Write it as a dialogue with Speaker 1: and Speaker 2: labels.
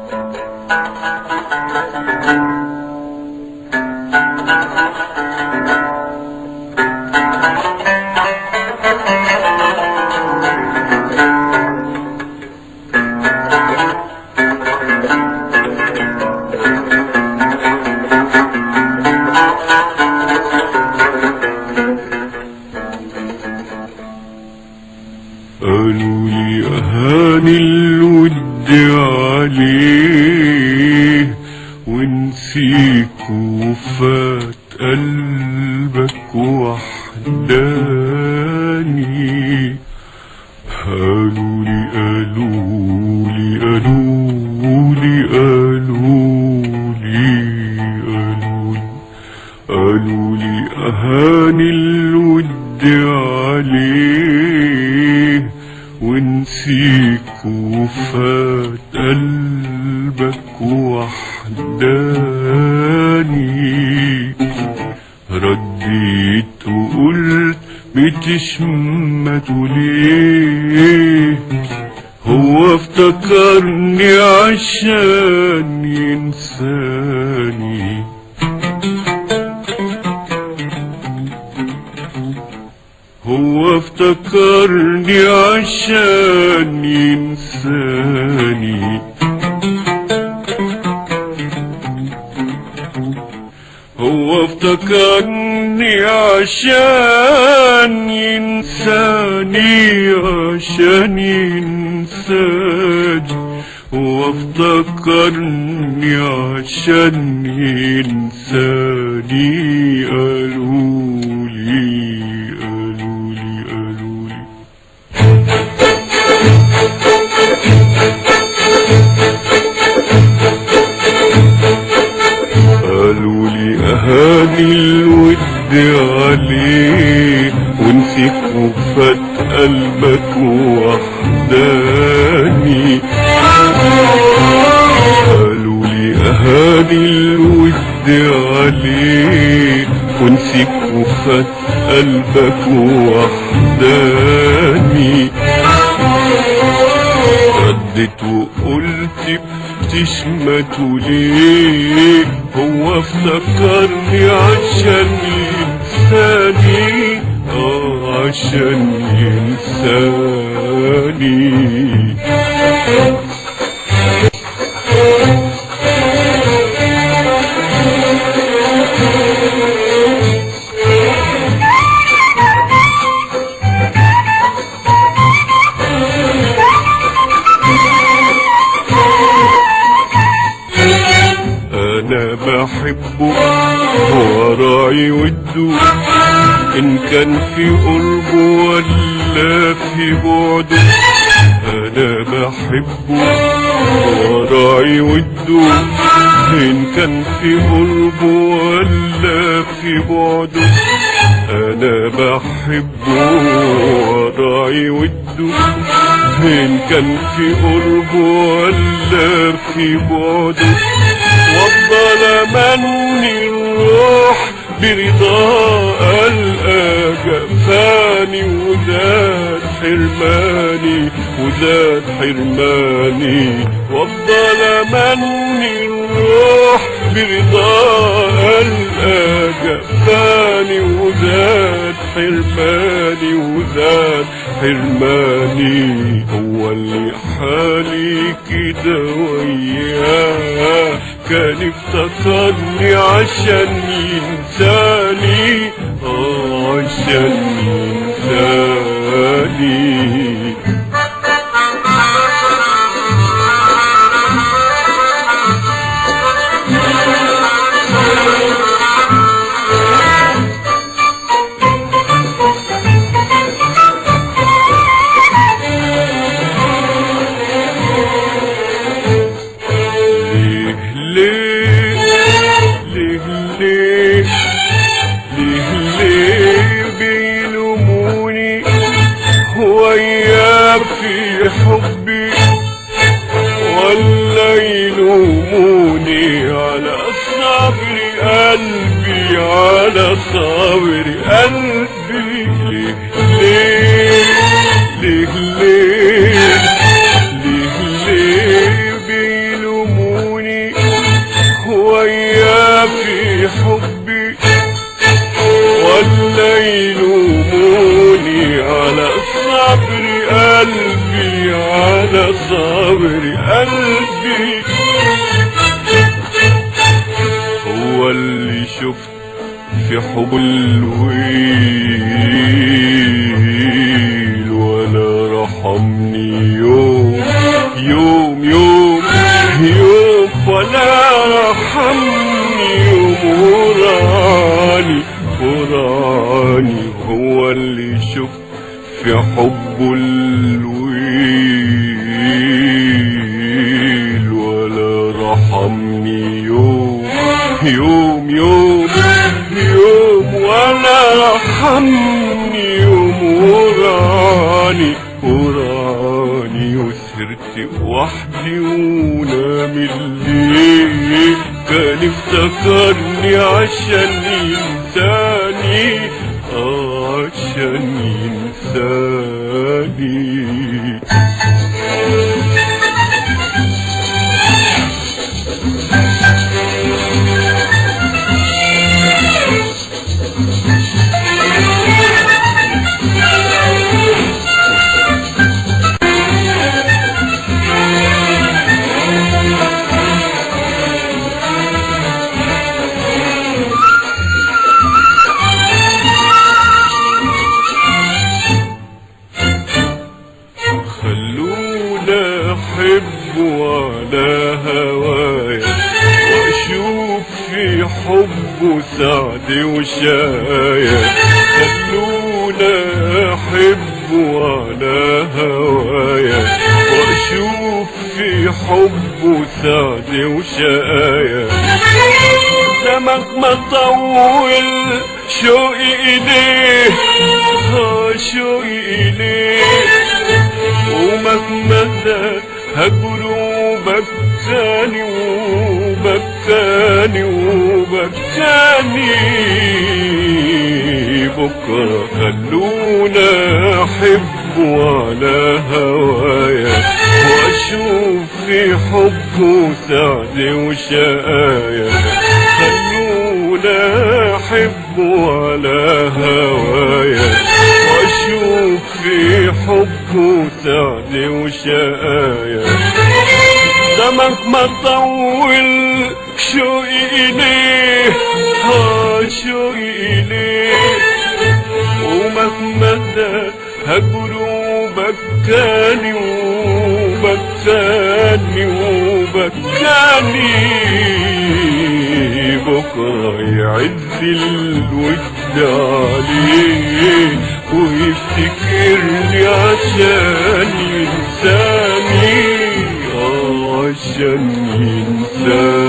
Speaker 1: قالوا لي أهاني الود عليه ونسيك وفات قلبك وحداني. قالوا لي قالوا لي قالوا لي قالوا لي قالوا لي قالوا لي أهاني الود عليه ونسيك وفات قلبك وحداني. رديت وقلت بتشمتوا ليه؟ هو افتكرني عشان ينساني. هو افتكرني عشان ينساني. هو افتكرني عشان ينساني، عشان ينساني. هو افتكرني عشان ينساني. قالوا لي قالوا لي قالوا لي قالوا لي أهاني الود عليه ونسيك وفات قلبك وحداني. قالوا لي أهاني الود عليه ونسيك وفات قلبك وحداني. ردت وقلت بتشمتوا ليه؟ هو افتكرني عشان ينساني، عشان ينساني. أنا بحبه وراعي وده، إن كان في قربه ولا في بعده. أنا بحبه وراعي وده، إن كان في قربه ولا في بعده. أنا بحبه وراعي وده، إن كان في قربه ولا في بعده. وافضل امني الروح برضا ألقى جفاني، وزاد حرماني وزاد حرماني. وافضل امني الروح برضا ألقى جفاني، وزاد حرماني وزاد حرماني. هو اللي حالي كده وياه، كان افتكرني عشان ينساني، عشان ينساني. في حبي ولا يلوموني على صبر قلبي، على صبر قلبي. ليه ليه ليه ليه ليه ليه بيلوموني قلبي على صبر قلبي. هو اللي شفت في حب الويل ولا رحمني يوم يوم يوم يوم، ولا رحمني يوم وراني وراني. هو اللي شفت في حب الويل ولا رحمني يوم يوم يوم يوم، ولا رحمني يوم وراني وراني. وسهرت وحدي ونام الليل، كان افتكرني عشان ينساني عشان ينساني. أحب على هوايا وأشوف في حبه سعد وشايا. خلونا أحب على هوايا وأشوف في حبه سعد وشايا. سمك ما طول شوقي إليه شوقي إليه، ومهما زاد هجره بكاني وبكاني وبكاني. بكرة خلونا أحب على هوايا وأشوف في حبه سعد وشقايا. خلونا أحب على هوايا وأشوف في حبه سعد وشقايا. دمك ما طول شوقي إليه شوقي إليه، ومهما زاد هجره بكاني وبكاني وبكاني. بكرة يعز الود عليه ويفتكرني عشان ينساني عشان ينساني.